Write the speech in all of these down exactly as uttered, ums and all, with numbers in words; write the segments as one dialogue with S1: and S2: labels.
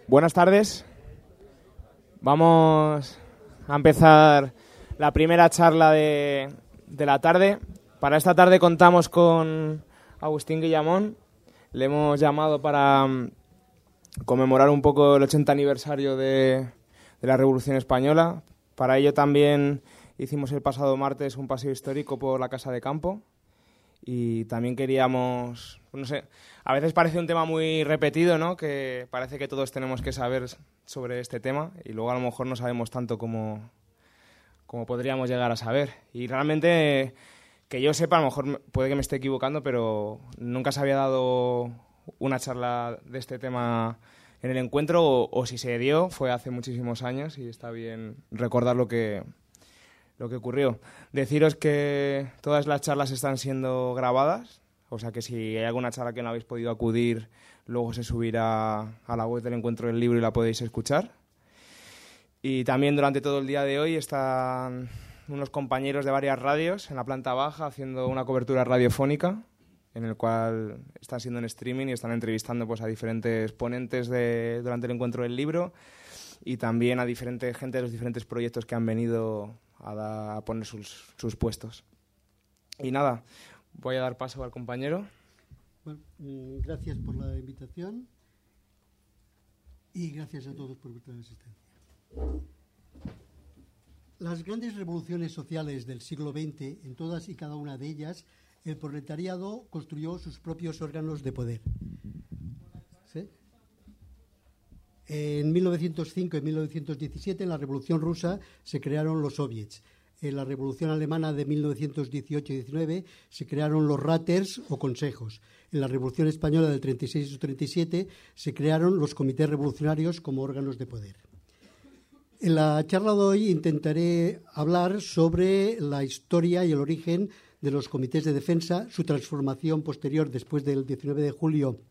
S1: Buenas tardes. Vamos a empezar la primera charla de, de la tarde. Para esta tarde contamos con Agustín Guillamón. Le hemos llamado para um, conmemorar un poco el ochenta aniversario de, de la Revolución Española. Para ello también hicimos el pasado martes un paseo histórico por la Casa de Campo. Y también queríamos, no sé, a veces parece un tema muy repetido, ¿no? Que parece que todos tenemos que saber sobre este tema y luego a lo mejor no sabemos tanto como, como podríamos llegar a saber. Y realmente, que yo sepa, a lo mejor puede que me esté equivocando, pero nunca se había dado una charla de este tema en el encuentro, o, o si se dio, fue hace muchísimos años y está bien recordar lo que... lo que ocurrió. Deciros que todas las charlas están siendo grabadas, o sea que si hay alguna charla que no habéis podido acudir, luego se subirá a la web del Encuentro del Libro y la podéis escuchar. Y también durante todo el día de hoy están unos compañeros de varias radios en la planta baja haciendo una cobertura radiofónica, en el cual están siendo en streaming y están entrevistando pues, a diferentes ponentes de, durante el Encuentro del Libro y también a diferente gente de los diferentes proyectos que han venido a, da, a poner sus, sus puestos. Y nada, voy a dar paso al compañero.
S2: Bueno, eh, gracias por la invitación y gracias a todos por vuestra asistencia. Las grandes revoluciones sociales del siglo veinte, en todas y cada una de ellas, el proletariado construyó sus propios órganos de poder. ¿Sí? En mil novecientos cinco y mil novecientos diecisiete, en la Revolución Rusa, se crearon los soviets. En la Revolución Alemana de mil novecientos dieciocho y diecinueve se crearon los Räters o consejos. En la Revolución Española del treinta y seis y treinta y siete se crearon los comités revolucionarios como órganos de poder. En la charla de hoy intentaré hablar sobre la historia y el origen de los comités de defensa, su transformación posterior después del diecinueve de julio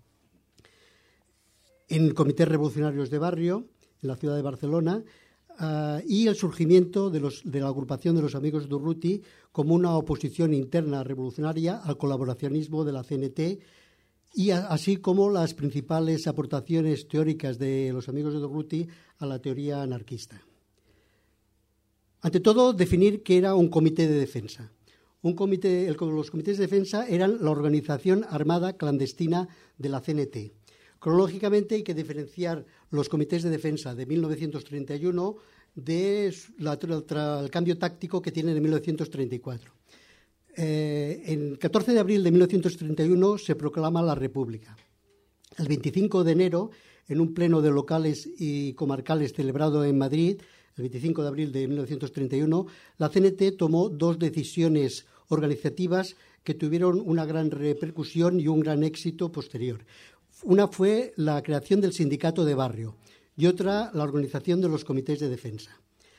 S2: en comités revolucionarios de barrio, en la ciudad de Barcelona, uh, y el surgimiento de, los, de la agrupación de los Amigos de Urruti como una oposición interna revolucionaria al colaboracionismo de la C N T, y a, así como las principales aportaciones teóricas de los Amigos de Urruti a la teoría anarquista. Ante todo, definir qué era un comité de defensa. Un comité, el, los comités de defensa eran la organización armada clandestina de la C N T. Cronológicamente hay que diferenciar los comités de defensa de mil novecientos treinta y uno del de cambio táctico que tienen en mil novecientos treinta y cuatro. Eh, el catorce de abril de mil novecientos treinta y uno se proclama la República. El veinticinco de enero, en un pleno de locales y comarcales celebrado en Madrid, el veinticinco de abril de mil novecientos treinta y uno, la C N T tomó dos decisiones organizativas que tuvieron una gran repercusión y un gran éxito posterior. Una fue la creación del sindicato de barrio y otra la organización de los comités de defensa.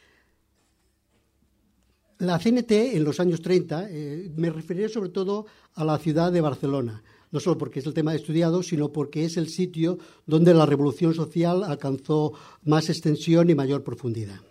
S2: La C N T en los años treinta, eh, me referiré sobre todo a la ciudad de Barcelona, no solo porque es el tema estudiado, sino porque es el sitio donde la revolución social alcanzó más extensión y mayor profundidad.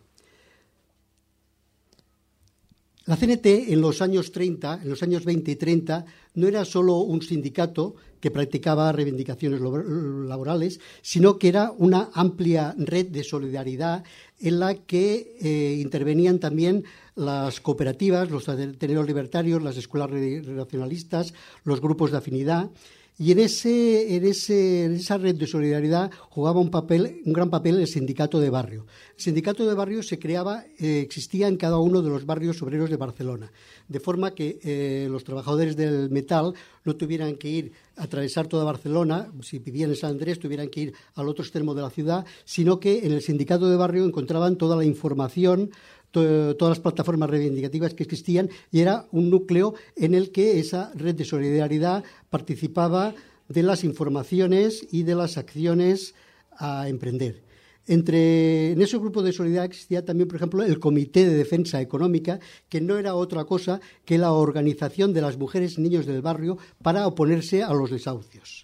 S2: La C N T en los años treinta, en los años veinte y treinta, no era solo un sindicato que practicaba reivindicaciones laborales, sino que era una amplia red de solidaridad en la que eh, intervenían también las cooperativas, los ateneos libertarios, las escuelas relacionalistas, los grupos de afinidad. Y en, ese, en, ese, en esa red de solidaridad jugaba un, papel, un gran papel el sindicato de barrio. El sindicato de barrio se creaba, eh, existía en cada uno de los barrios obreros de Barcelona, de forma que eh, los trabajadores del metal no tuvieran que ir a atravesar toda Barcelona, si vivían en San Andrés tuvieran que ir al otro extremo de la ciudad, sino que en el sindicato de barrio encontraban toda la información, todas las plataformas reivindicativas que existían, y era un núcleo en el que esa red de solidaridad participaba de las informaciones y de las acciones a emprender. Entre, en ese grupo de solidaridad existía también, por ejemplo, el Comité de Defensa Económica, que no era otra cosa que la organización de las mujeres y niños del barrio para oponerse a los desahucios.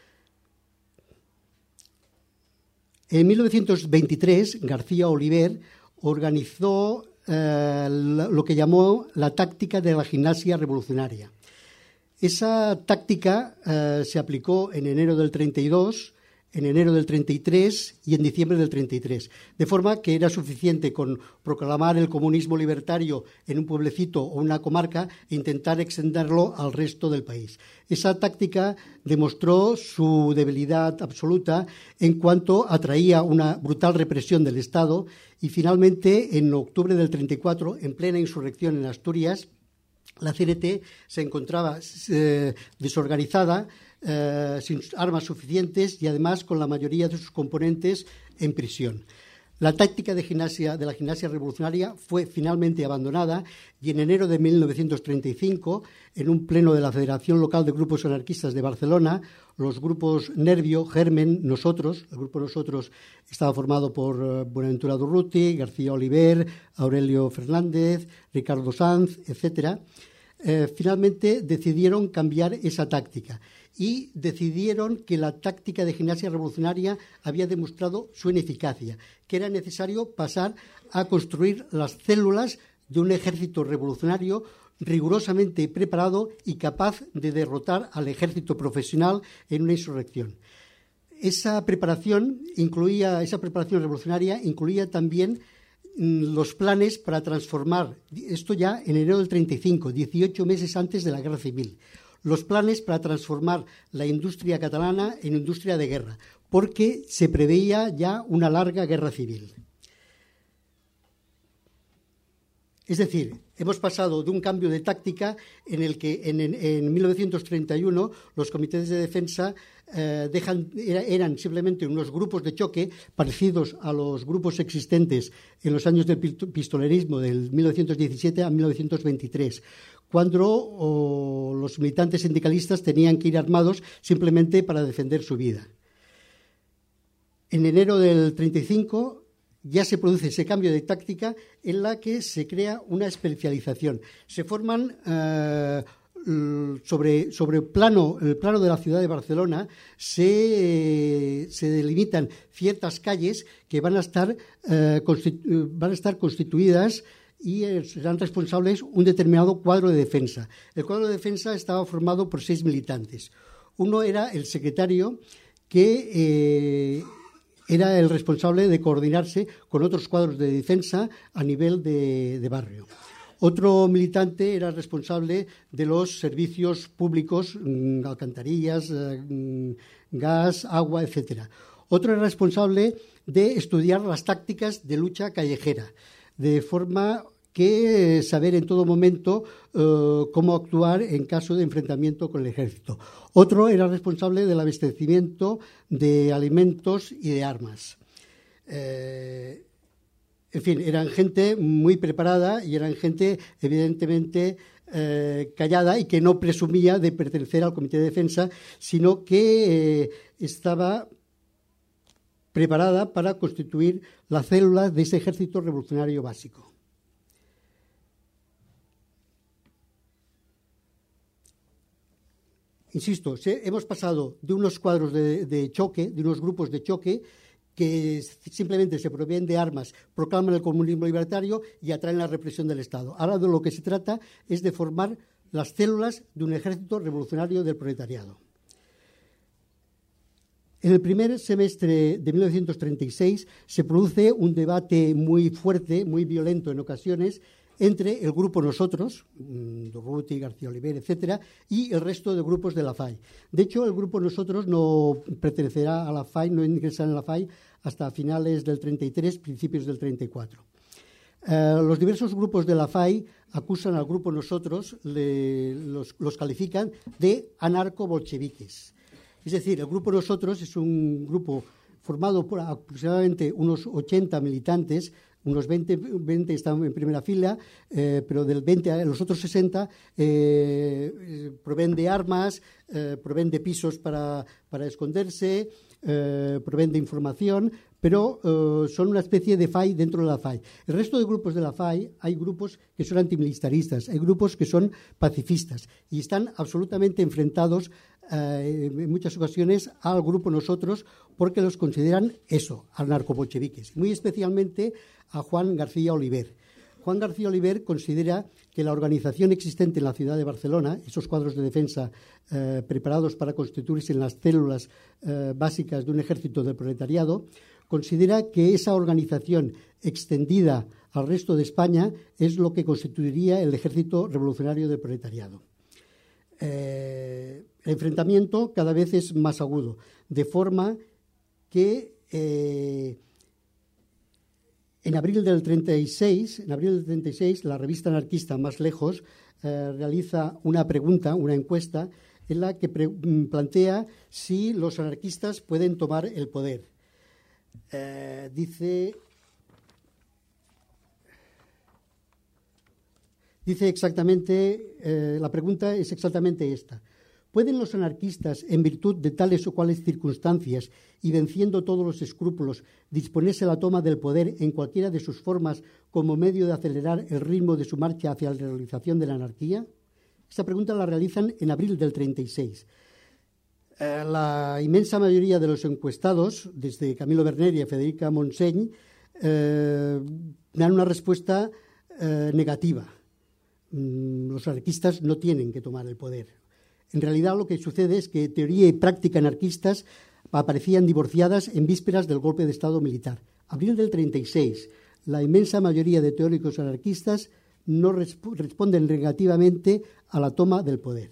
S2: En mil novecientos veintitrés, García Oliver organizó eh, lo que llamó la táctica de la gimnasia revolucionaria. Esa táctica eh, se aplicó en enero del treinta y dos en enero del treinta y tres y en diciembre del treinta y tres. De forma que era suficiente con proclamar el comunismo libertario en un pueblecito o una comarca e intentar extenderlo al resto del país. Esa táctica demostró su debilidad absoluta en cuanto atraía una brutal represión del Estado y finalmente en octubre del treinta y cuatro, en plena insurrección en Asturias, la C N T se encontraba eh, desorganizada, eh, sin armas suficientes y además con la mayoría de sus componentes en prisión. La táctica de, gimnasia, de la gimnasia revolucionaria fue finalmente abandonada y en enero de mil novecientos treinta y cinco, en un pleno de la Federación Local de Grupos Anarquistas de Barcelona, los grupos Nervio, Germen, Nosotros, el grupo Nosotros estaba formado por uh, Buenaventura Durruti, García Oliver, Aurelio Fernández, Ricardo Sanz, etcétera, eh, finalmente decidieron cambiar esa táctica y decidieron que la táctica de gimnasia revolucionaria había demostrado su ineficacia, que era necesario pasar a construir las células de un ejército revolucionario rigurosamente preparado y capaz de derrotar al ejército profesional en una insurrección. Esa preparación incluía, esa preparación revolucionaria incluía también mmm, los planes para transformar, esto ya en enero del treinta y cinco, dieciocho meses antes de la Guerra Civil, los planes para transformar la industria catalana en industria de guerra, porque se preveía ya una larga guerra civil. Es decir, hemos pasado de un cambio de táctica en el que en, en, en mil novecientos treinta y uno los comités de defensa eh, dejan, era, eran simplemente unos grupos de choque parecidos a los grupos existentes en los años del pistolerismo del mil novecientos diecisiete a mil novecientos veintitrés, cuando oh, los militantes sindicalistas tenían que ir armados simplemente para defender su vida. En enero del treinta y cinco ya se produce ese cambio de táctica en la que se crea una especialización. Se forman eh, sobre, sobre plano, el plano de la ciudad de Barcelona, se, se delimitan ciertas calles que van a estar, eh, constitu- van a estar constituidas y serán responsables un determinado cuadro de defensa. El cuadro de defensa estaba formado por seis militantes. Uno era el secretario, que eh, era el responsable de coordinarse con otros cuadros de defensa a nivel de, de barrio. Otro militante era responsable de los servicios públicos, mmm, alcantarillas, mmm, gas, agua, etcétera. Otro era responsable de estudiar las tácticas de lucha callejera, de forma que saber en todo momento uh, cómo actuar en caso de enfrentamiento con el ejército. Otro era responsable del abastecimiento de alimentos y de armas. Eh, en fin, eran gente muy preparada y eran gente evidentemente eh, callada y que no presumía de pertenecer al Comité de Defensa, sino que eh, estaba preparada para constituir la célula de ese ejército revolucionario básico. Insisto, se, hemos pasado de unos cuadros de, de choque, de unos grupos de choque, que simplemente se proveen de armas, proclaman el comunismo libertario y atraen la represión del Estado. Ahora de lo que se trata es de formar las células de un ejército revolucionario del proletariado. En el primer semestre de mil novecientos treinta y seis se produce un debate muy fuerte, muy violento en ocasiones, entre el grupo Nosotros, Durruti, García Oliver, etcétera, y el resto de grupos de la F A I. De hecho, el grupo Nosotros no pertenecerá a la F A I, no ingresará en la F A I hasta finales del treinta y tres, principios del treinta y cuatro. Eh, los diversos grupos de la F A I acusan al grupo Nosotros, le, los, los califican de anarco-bolcheviques. Es decir, el grupo Nosotros es un grupo formado por aproximadamente unos ochenta militantes, unos veinte, veinte están en primera fila, eh, pero del veinte a los otros sesenta eh, proveen de armas, eh, proveen de pisos para, para esconderse, eh, proveen de información, pero eh, son una especie de F A I dentro de la F A I. El resto de grupos de la F A I, hay grupos que son antimilitaristas, hay grupos que son pacifistas y están absolutamente enfrentados eh, en muchas ocasiones al grupo Nosotros porque los consideran eso, anarcobolcheviques, muy especialmente a Juan García Oliver. Juan García Oliver considera que la organización existente en la ciudad de Barcelona, esos cuadros de defensa eh, preparados para constituirse en las células eh, básicas de un ejército del proletariado, considera que esa organización extendida al resto de España es lo que constituiría el ejército revolucionario del proletariado. Eh, el enfrentamiento cada vez es más agudo, de forma que eh, en abril del treinta y seis, en abril del treinta y seis, la revista anarquista Más Lejos eh, realiza una pregunta, una encuesta, en la que pre- plantea si los anarquistas pueden tomar el poder. Eh, dice, dice exactamente, eh, la pregunta es exactamente esta. ¿Pueden los anarquistas, en virtud de tales o cuales circunstancias y venciendo todos los escrúpulos, disponerse a la toma del poder en cualquiera de sus formas como medio de acelerar el ritmo de su marcha hacia la realización de la anarquía? Esta pregunta la realizan en abril del treinta y seis. Eh, la inmensa mayoría de los encuestados, desde Camilo Berneri a Federica Montseny, eh, dan una respuesta eh, negativa. Mm, los anarquistas no tienen que tomar el poder. En realidad lo que sucede es que teoría y práctica anarquistas aparecían divorciadas en vísperas del golpe de Estado militar. Abril del treinta y seis, la inmensa mayoría de teóricos anarquistas no resp- responden negativamente a la toma del poder.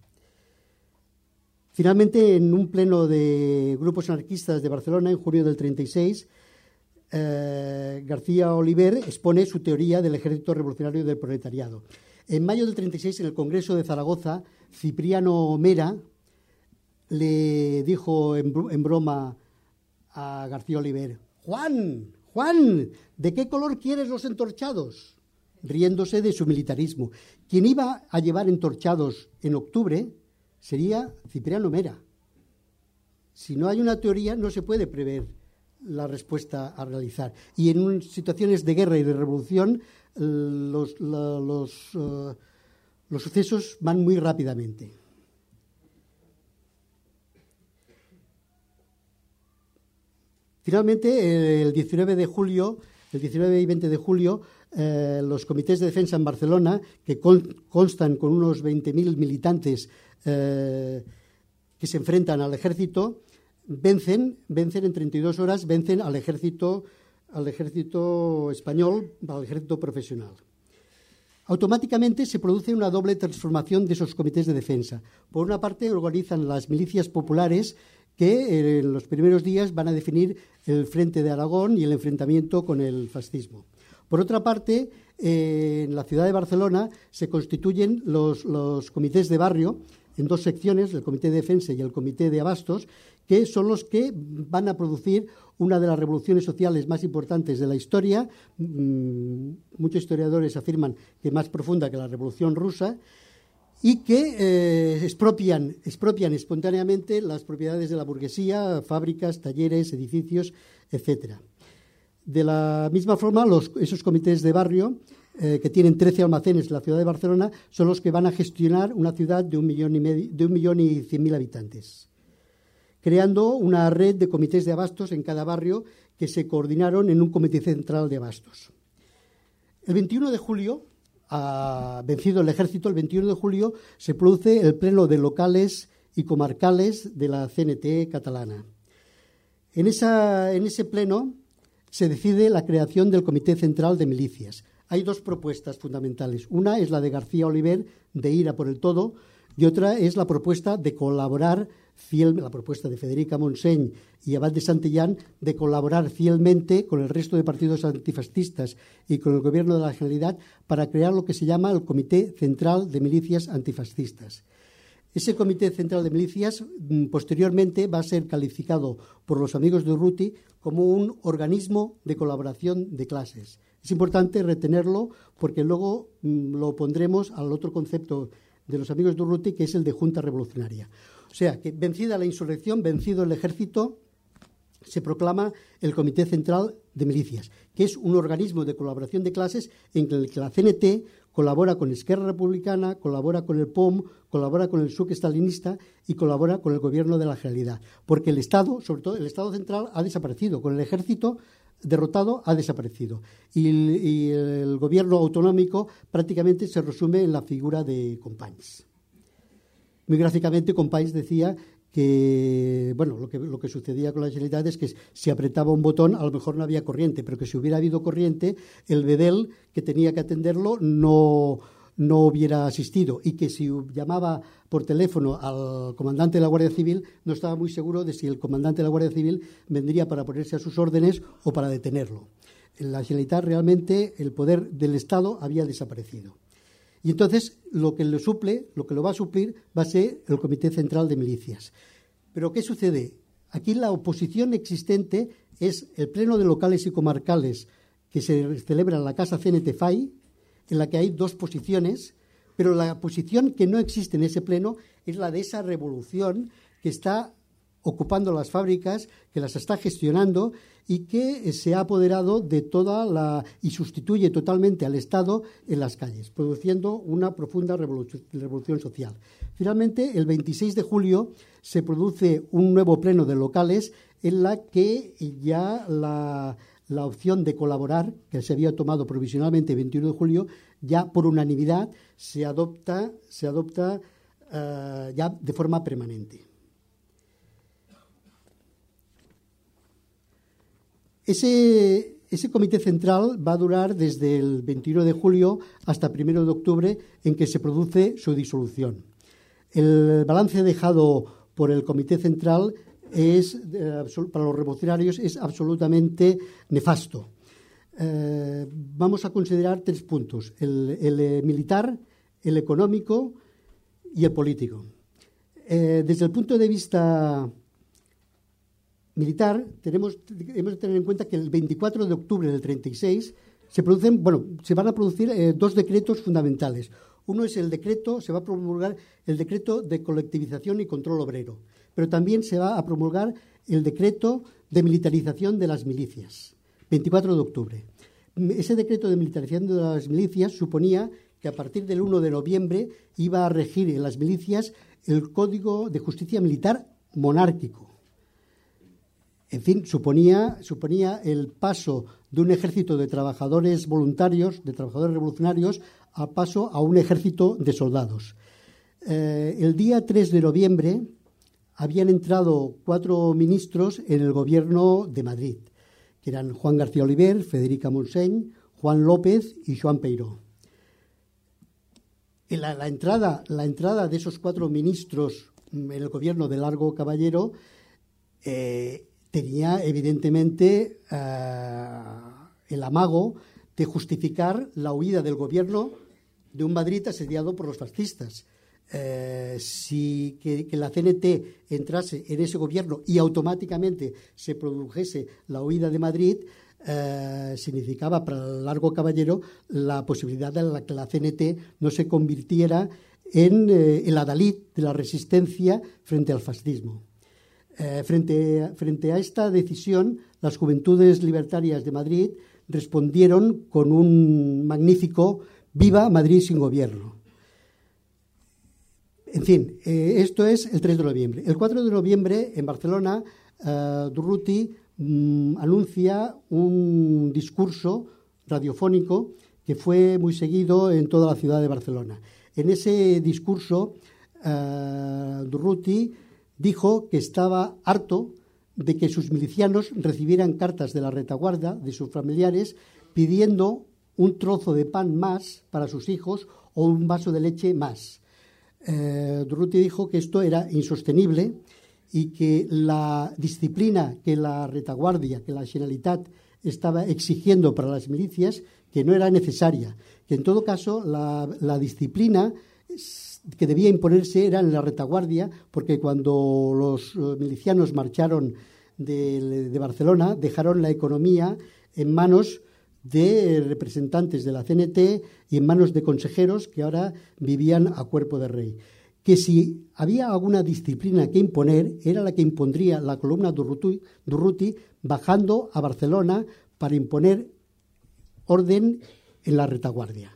S2: Finalmente, en un pleno de grupos anarquistas de Barcelona, en junio del treinta y seis, eh, García Oliver expone su teoría del ejército revolucionario del proletariado. En mayo del treinta y seis, en el Congreso de Zaragoza, Cipriano Mera le dijo en, en broma a García Oliver: Juan, Juan, ¿de qué color quieres los entorchados? Riéndose de su militarismo. Quien iba a llevar entorchados en octubre sería Cipriano Mera. Si no hay una teoría, no se puede prever la respuesta a realizar. Y en un, situaciones de guerra y de revolución, los, la, los, uh, los sucesos van muy rápidamente. Finalmente, el diecinueve de julio, el diecinueve y veinte de julio, eh, los comités de defensa en Barcelona, que con, constan con unos veinte mil militantes eh, que se enfrentan al ejército, vencen, vencen en treinta y dos horas, vencen al ejército, al ejército español, al ejército profesional. Automáticamente se produce una doble transformación de esos comités de defensa. Por una parte, organizan las milicias populares que en los primeros días van a definir el frente de Aragón y el enfrentamiento con el fascismo. Por otra parte, eh, en la ciudad de Barcelona se constituyen los, los comités de barrio en dos secciones, el Comité de Defensa y el Comité de Abastos, que son los que van a producir una de las revoluciones sociales más importantes de la historia. Muchos historiadores afirman que más profunda que la Revolución Rusa, y que eh, expropian, expropian espontáneamente las propiedades de la burguesía, fábricas, talleres, edificios, etcétera. De la misma forma, los, esos comités de barrio, eh, que tienen trece almacenes en la ciudad de Barcelona, son los que van a gestionar una ciudad de un millón y, medio, de un millón y cien mil habitantes, creando una red de comités de abastos en cada barrio que se coordinaron en un comité central de abastos. El veintiuno de julio, ha vencido el ejército, el veintiuno de julio se produce el pleno de locales y comarcales de la C N T catalana. En, esa, en ese pleno se decide la creación del Comité Central de Milicias. Hay dos propuestas fundamentales. Una es la de García Oliver, de ir a por el todo, y otra es la propuesta de colaborar fiel, la propuesta de Federica Montseny y Abad de Santillán, de colaborar fielmente con el resto de partidos antifascistas y con el Gobierno de la Generalidad para crear lo que se llama el Comité Central de Milicias Antifascistas. Ese Comité Central de Milicias posteriormente va a ser calificado por los amigos de Urruti como un organismo de colaboración de clases. Es importante retenerlo porque luego lo pondremos al otro concepto de los amigos de Urruti, que es el de Junta Revolucionaria. O sea, que vencida la insurrección, vencido el ejército, se proclama el Comité Central de Milicias, que es un organismo de colaboración de clases en el que la C N T colabora con Esquerra Republicana, colabora con el P O M, colabora con el S U C estalinista y colabora con el Gobierno de la Generalidad. Porque el Estado, sobre todo el Estado central, ha desaparecido. Con el ejército derrotado ha desaparecido. Y el, y el Gobierno autonómico prácticamente se resume en la figura de Companys. Muy gráficamente, Companys decía que, bueno, lo que, lo que sucedía con la Generalitat es que si apretaba un botón a lo mejor no había corriente, pero que si hubiera habido corriente, el bedel que tenía que atenderlo no, no hubiera asistido, y que si llamaba por teléfono al comandante de la Guardia Civil no estaba muy seguro de si el comandante de la Guardia Civil vendría para ponerse a sus órdenes o para detenerlo. En la Generalitat realmente el poder del Estado había desaparecido. Y entonces lo que lo suple, lo que lo va a suplir va a ser el Comité Central de Milicias. Pero ¿qué sucede? Aquí la oposición existente es el Pleno de Locales y Comarcales que se celebra en la Casa C N T F A I, en la que hay dos posiciones, pero la posición que no existe en ese pleno es la de esa revolución que está ocupando las fábricas, que las está gestionando y que se ha apoderado de toda la y sustituye totalmente al Estado en las calles, produciendo una profunda revolución, revolución social. Finalmente, el veintiséis de julio se produce un nuevo pleno de locales en la que ya la, la opción de colaborar, que se había tomado provisionalmente el veintiuno de julio, ya por unanimidad se adopta, se adopta uh, ya de forma permanente. Ese, ese comité central va a durar desde el veintiuno de julio hasta el primero de octubre, en que se produce su disolución. El balance dejado por el comité central es, eh, para los revolucionarios es absolutamente nefasto. Eh, vamos a considerar tres puntos: el, el militar, el económico y el político. Eh, desde el punto de vista militar, tenemos, hemos de tener en cuenta que el veinticuatro de octubre del treinta y seis se producen, bueno, se van a producir eh, dos decretos fundamentales. Uno es el decreto, se va a promulgar el decreto de colectivización y control obrero, pero también se va a promulgar el decreto de militarización de las milicias, veinticuatro de octubre. Ese decreto de militarización de las milicias suponía que a partir del uno de noviembre iba a regir en las milicias el Código de Justicia Militar monárquico. En fin, suponía, suponía el paso de un ejército de trabajadores voluntarios, de trabajadores revolucionarios, a paso a un ejército de soldados. Eh, el día tres de noviembre habían entrado cuatro ministros en el gobierno de Madrid, que eran Juan García Oliver, Federica Montseny, Juan López y Joan Peiró. La, la, entrada, la entrada de esos cuatro ministros en el gobierno de Largo Caballero eh, tenía evidentemente eh, el amago de justificar la huida del gobierno de un Madrid asediado por los fascistas. Eh, si que, que la C N T entrase en ese gobierno y automáticamente se produjese la huida de Madrid, eh, significaba para el Largo Caballero la posibilidad de la que la C N T no se convirtiera en eh, el adalid de la resistencia frente al fascismo. Eh, frente, frente a esta decisión, las Juventudes Libertarias de Madrid respondieron con un magnífico «Viva Madrid sin gobierno». En fin, eh, esto es el tres de noviembre. El cuatro de noviembre, en Barcelona, eh, Durruti mmm, anuncia un discurso radiofónico que fue muy seguido en toda la ciudad de Barcelona. En ese discurso, eh, Durruti dijo que estaba harto de que sus milicianos recibieran cartas de la retaguardia, de sus familiares, pidiendo un trozo de pan más para sus hijos o un vaso de leche más. Eh, Durruti dijo que esto era insostenible y que la disciplina que la retaguardia, que la Generalitat estaba exigiendo para las milicias, que no era necesaria, que en todo caso la, la disciplina que debía imponerse era en la retaguardia, porque cuando los milicianos marcharon de, de Barcelona dejaron la economía en manos de representantes de la C N T y en manos de consejeros que ahora vivían a cuerpo de rey. que si había alguna disciplina que imponer, era la que impondría la columna Durruti, Durruti bajando a Barcelona para imponer orden en la retaguardia.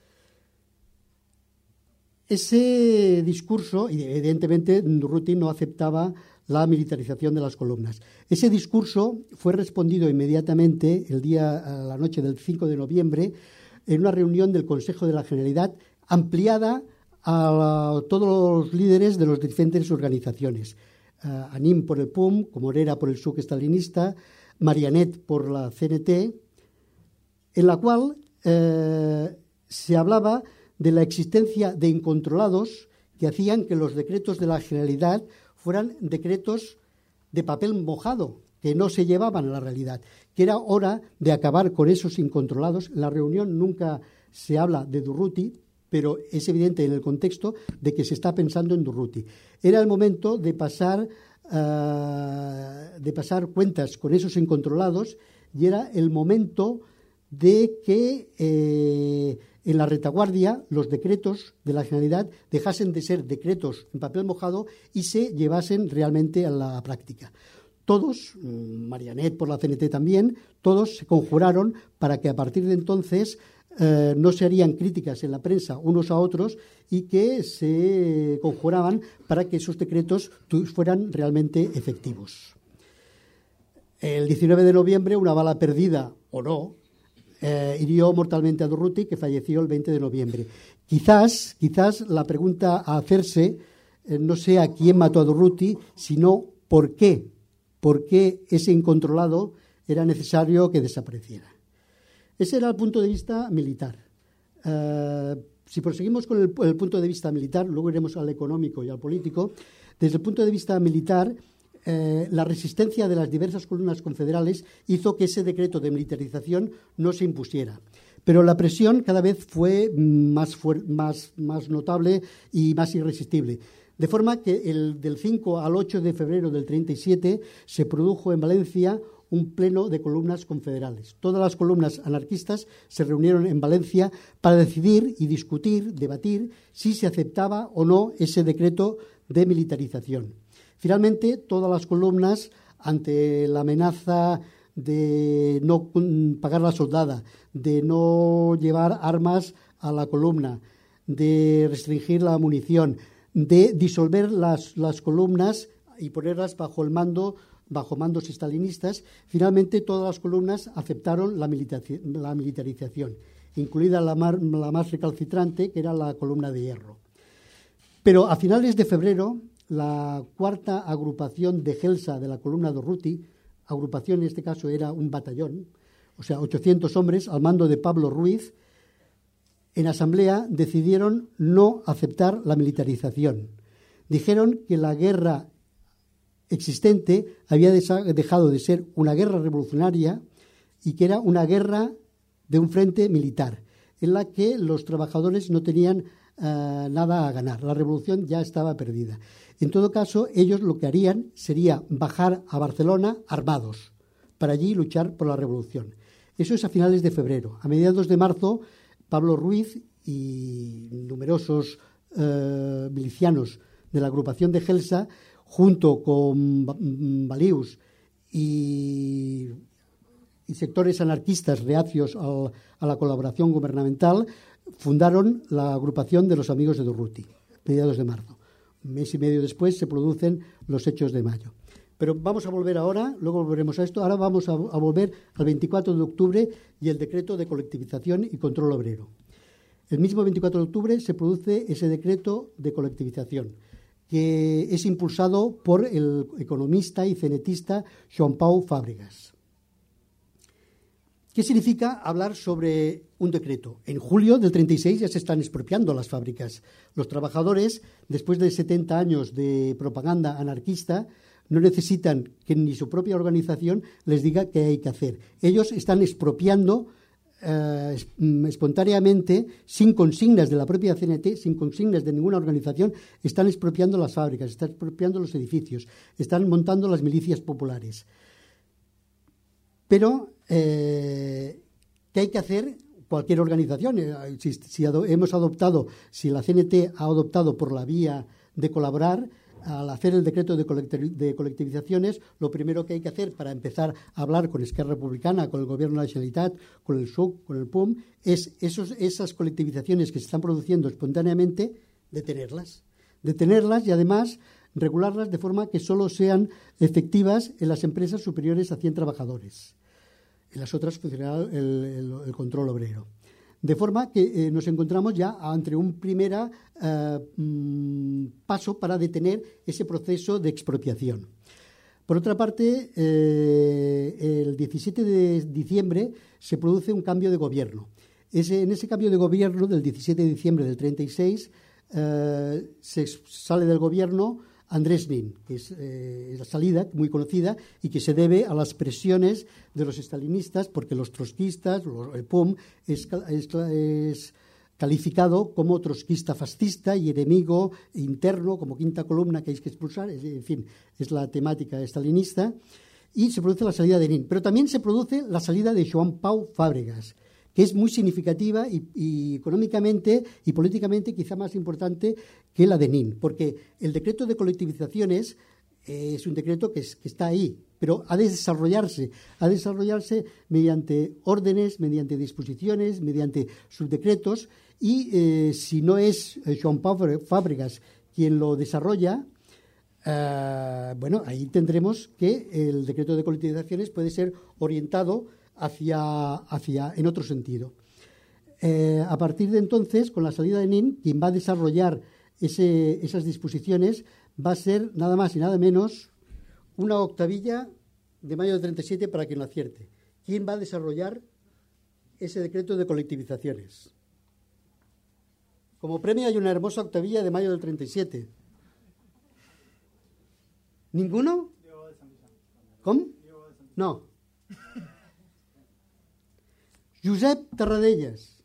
S2: Ese discurso, y evidentemente Durruti no aceptaba la militarización de las columnas. Ese discurso fue respondido inmediatamente el día, a la noche del cinco de noviembre, en una reunión del Consejo de la Generalidad ampliada a todos los líderes de las diferentes organizaciones. Uh, Anín por el P U M, Comorera por el S U C estalinista, Marianet por la C N T, en la cual eh, se hablaba de la existencia de incontrolados que hacían que los decretos de la Generalidad fueran decretos de papel mojado, que no se llevaban a la realidad, que era hora de acabar con esos incontrolados. En la reunión nunca se habla de Durruti, pero es evidente en el contexto de que se está pensando en Durruti. Era el momento de pasar, uh, de pasar cuentas con esos incontrolados y era el momento de que eh, en la retaguardia los decretos de la Generalidad dejasen de ser decretos en papel mojado y se llevasen realmente a la práctica. Todos, Marianet por la C N T también, todos se conjuraron para que a partir de entonces eh, no se harían críticas en la prensa unos a otros y que se conjuraban para que esos decretos fueran realmente efectivos. El diecinueve de noviembre, una bala perdida, o no, eh, hirió mortalmente a Durruti, que falleció el veinte de noviembre. Quizás, quizás la pregunta a hacerse eh, no sea quién mató a Durruti, sino por qué. ¿Por qué ese incontrolado era necesario que desapareciera? Ese era el punto de vista militar. Uh, si proseguimos con el, el punto de vista militar, luego iremos al económico y al político. Desde el punto de vista militar, eh, la resistencia de las diversas columnas confederales hizo que ese decreto de militarización no se impusiera. Pero la presión cada vez fue más, más, más notable y más irresistible. De forma que el, del cinco al ocho de febrero del treinta y siete se produjo en Valencia un pleno de columnas confederales. Todas las columnas anarquistas se reunieron en Valencia para decidir y discutir, debatir, si se aceptaba o no ese decreto de militarización. Finalmente, todas las columnas, ante la amenaza de no pagar la soldada, de no llevar armas a la columna, de restringir la munición, de disolver las, las columnas y ponerlas bajo el mando, bajo mandos estalinistas, finalmente todas las columnas aceptaron la, militariz- la militarización, incluida la, mar, la más recalcitrante, que era la columna de hierro. Pero a finales de febrero, la cuarta agrupación de Gelsa de la columna Durruti, agrupación en este caso era un batallón, o sea, ochocientos hombres al mando de Pablo Ruiz, en asamblea decidieron no aceptar la militarización. Dijeron que la guerra existente había dejado de ser una guerra revolucionaria y que era una guerra de un frente militar, en la que los trabajadores no tenían uh, nada a ganar. La revolución ya estaba perdida. En todo caso, ellos lo que harían sería bajar a Barcelona armados para allí luchar por la revolución. Eso es a finales de febrero. A mediados de marzo, Pablo Ruiz y numerosos uh, milicianos de la agrupación de Gelsa, junto con Balius y, y sectores anarquistas reacios al, a la colaboración gubernamental, fundaron la agrupación de los amigos de Durruti, mediados de marzo. Un mes y medio después se producen los hechos de mayo. Pero vamos a volver ahora, luego volveremos a esto, ahora vamos a, a volver al veinticuatro de octubre y el decreto de colectivización y control obrero. El mismo veinticuatro de octubre se produce ese decreto de colectivización, que es impulsado por el economista y cenetista Joan Pau Fàbregas. ¿Qué significa hablar sobre un decreto? En julio del treinta y seis ya se están expropiando las fábricas. Los trabajadores, después de setenta años de propaganda anarquista, no necesitan que ni su propia organización les diga qué hay que hacer. Ellos están expropiando Uh, espontáneamente, sin consignas de la propia C N T, sin consignas de ninguna organización, están expropiando las fábricas, están expropiando los edificios, están montando las milicias populares. Pero, eh, ¿qué hay que hacer cualquier organización. Si, si ado- hemos adoptado, si la C N T ha adoptado por la vía de colaborar, al hacer el decreto de, colecti- de colectivizaciones, lo primero que hay que hacer para empezar a hablar con Esquerra Republicana, con el Gobierno de la Generalitat, con el S U C, con el P U M, es esos, esas colectivizaciones que se están produciendo espontáneamente, detenerlas. Detenerlas y además regularlas de forma que solo sean efectivas en las empresas superiores a cien trabajadores. En las otras funcionará el, el, el control obrero. De forma que eh, nos encontramos ya ante un primer eh, mm, paso para detener ese proceso de expropiación. Por otra parte, eh, el diecisiete de diciembre se produce un cambio de gobierno. Ese, en ese cambio de gobierno del diecisiete de diciembre del treinta y seis eh, se sale del gobierno Andrés Nin, que es eh, la salida muy conocida y que se debe a las presiones de los estalinistas, porque los trotskistas, los, el P U M, es, es, es calificado como trotskista fascista y enemigo interno, como quinta columna que hay que expulsar, es, en fin, es la temática estalinista, y se produce la salida de Nin. Pero también se produce la salida de Joan Pau Fábregas, que es muy significativa y, y económicamente y políticamente quizá más importante que la de Nin, porque el decreto de colectivizaciones eh, es un decreto que, es, que está ahí, pero ha de desarrollarse, ha de desarrollarse mediante órdenes, mediante disposiciones, mediante subdecretos, y eh, si no es Joan Fábregas quien lo desarrolla, eh, bueno, ahí tendremos que el decreto de colectivizaciones puede ser orientado Hacia, hacia, en otro sentido. Eh, a partir de entonces, con la salida de Nin, quien va a desarrollar ese, esas disposiciones va a ser nada más y nada menos una octavilla de mayo del treinta y siete para quien lo acierte. ¿Quién va a desarrollar ese decreto de colectivizaciones? Como premio hay una hermosa octavilla de mayo del treinta y siete. ¿Ninguno? ¿Cómo? No. Josep Tarradellas.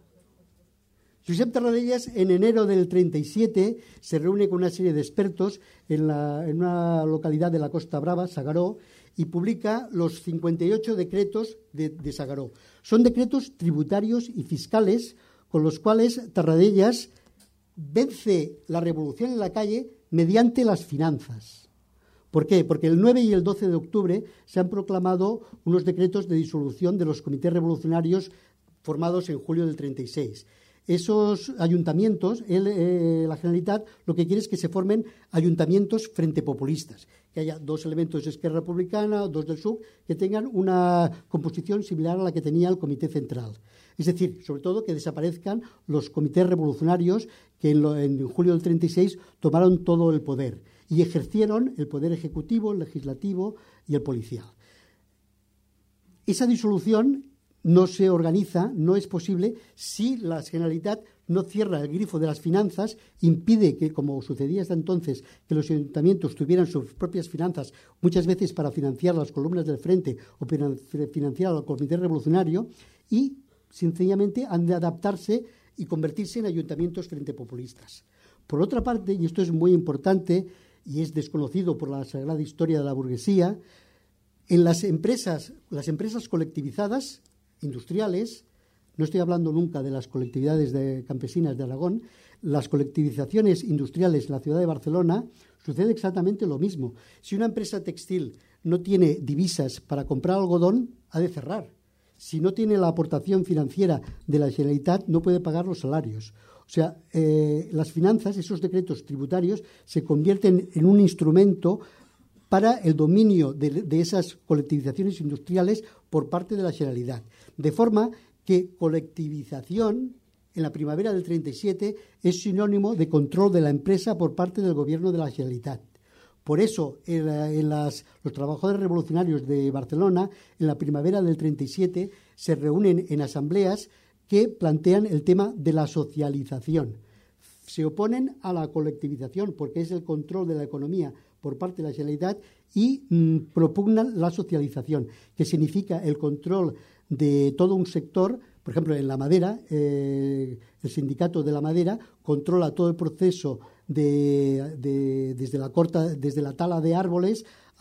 S2: Josep Tarradellas en enero del treinta y siete se reúne con una serie de expertos en, la, en una localidad de la Costa Brava, Sagaró, y publica los cincuenta y ocho decretos de, de Sagaró. Son decretos tributarios y fiscales con los cuales Tarradellas vence la revolución en la calle mediante las finanzas. ¿Por qué? Porque el nueve y el doce de octubre se han proclamado unos decretos de disolución de los comités revolucionarios formados en julio del treinta y seis. Esos ayuntamientos, el, eh, la Generalitat, lo que quiere es que se formen ayuntamientos frente populistas, que haya dos elementos de Esquerra Republicana, dos del S U C, que tengan una composición similar a la que tenía el Comité Central. Es decir, sobre todo que desaparezcan los comités revolucionarios que en, lo, en julio del treinta y seis tomaron todo el poder y ejercieron el poder ejecutivo, el legislativo y el policial. Esa disolución no se organiza, no es posible si la Generalitat no cierra el grifo de las finanzas, impide que, como sucedía hasta entonces, que los ayuntamientos tuvieran sus propias finanzas, muchas veces para financiar las columnas del frente o financiar al comité revolucionario, y sencillamente han de adaptarse y convertirse en ayuntamientos frente populistas. Por otra parte, y esto es muy importante y es desconocido por la sagrada historia de la burguesía, en las empresas, las empresas colectivizadas, industriales, no estoy hablando nunca de las colectividades de campesinas de Aragón, las colectivizaciones industriales en la ciudad de Barcelona sucede exactamente lo mismo. Si una empresa textil no tiene divisas para comprar algodón, ha de cerrar. Si no tiene la aportación financiera de la Generalitat, no puede pagar los salarios. O sea, eh, las finanzas, esos decretos tributarios, se convierten en un instrumento para el dominio de, de esas colectivizaciones industriales por parte de la Generalitat. De forma que colectivización en la primavera del treinta y siete es sinónimo de control de la empresa por parte del gobierno de la Generalitat. Por eso, en, en las, los trabajadores revolucionarios de Barcelona, en la primavera del treinta y siete, se reúnen en asambleas que plantean el tema de la socialización. Se oponen a la colectivización porque es el control de la economía por parte de la Generalitat y mmm, propugnan la socialización, que significa el control de todo un sector. Por ejemplo, en la madera, eh, el sindicato de la madera controla todo el proceso de, de, desde la corta, desde la tala de árboles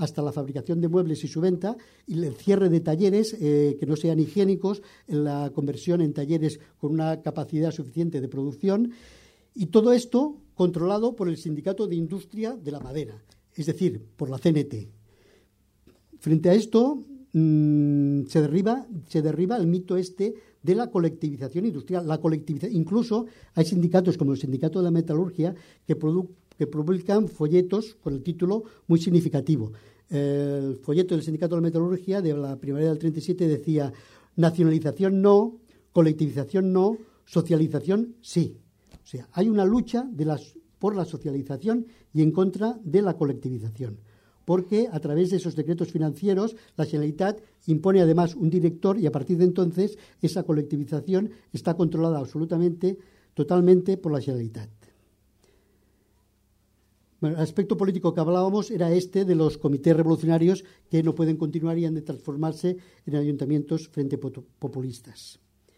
S2: hasta la fabricación de muebles y su venta, y el cierre de talleres eh, que no sean higiénicos, la conversión en talleres con una capacidad suficiente de producción, y todo esto controlado por el Sindicato de Industria de la Madera, es decir, por la C N T. Frente a esto mmm, se derriba, se derriba el mito este de la colectivización industrial. La colectivización, incluso hay sindicatos como el Sindicato de la Metalurgia que, produ, que publican folletos con el título muy significativo. El folleto del Sindicato de la Metalurgia de la primavera del treinta y siete decía: nacionalización no, colectivización no, socialización sí. O sea, hay una lucha de las, por la socialización y en contra de la colectivización, porque a través de esos decretos financieros la Generalitat impone además un director y a partir de entonces esa colectivización está controlada absolutamente, totalmente por la Generalitat. Bueno, el aspecto político que hablábamos era este de los comités revolucionarios que no pueden continuar y han de transformarse en ayuntamientos frente populistas.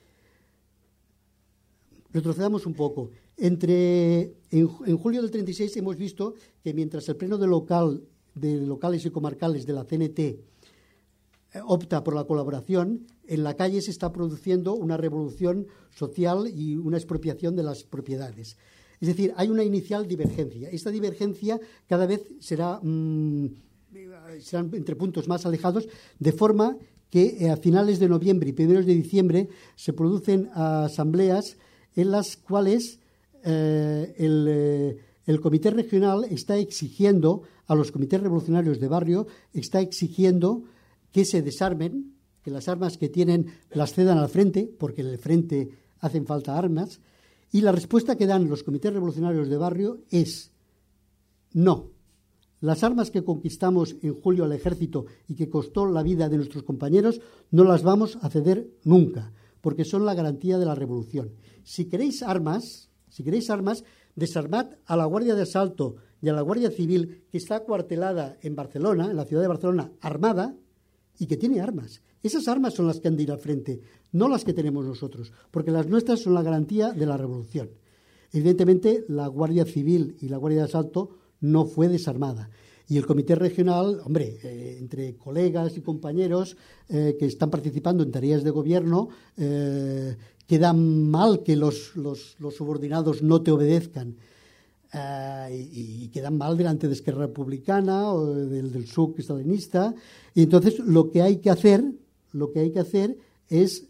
S2: Retrocedamos un poco. Entre, en, en julio del treinta y seis hemos visto que mientras el pleno de, local, de locales y comarcales de la C N T eh, opta por la colaboración, en la calle se está produciendo una revolución social y una expropiación de las propiedades. Es decir, hay una inicial divergencia. Esta divergencia cada vez será, mmm, serán entre puntos más alejados, de forma que eh, a finales de noviembre y primeros de diciembre se producen asambleas en las cuales eh, el, eh, el Comité Regional está exigiendo a los comités revolucionarios de barrio, está exigiendo que se desarmen, que las armas que tienen las cedan al frente, porque en el frente hacen falta armas, y la respuesta que dan los comités revolucionarios de barrio es no. Las armas que conquistamos en julio al ejército y que costó la vida de nuestros compañeros no las vamos a ceder nunca, porque son la garantía de la revolución. Si queréis armas, si queréis armas, desarmad a la Guardia de Asalto y a la Guardia Civil, que está acuartelada en Barcelona, en la ciudad de Barcelona, armada, y que tiene armas. Esas armas son las que han de ir al frente, no las que tenemos nosotros, porque las nuestras son la garantía de la revolución. Evidentemente, la Guardia Civil y la Guardia de Asalto no fue desarmada. Y el Comité Regional, hombre, eh, entre colegas y compañeros eh, que están participando en tareas de gobierno, eh, queda mal que los, los, los subordinados no te obedezcan. Eh, y, y quedan mal delante de Esquerra Republicana o del, del S U C stalinista. Y entonces lo que hay que hacer, lo que hay que hacer es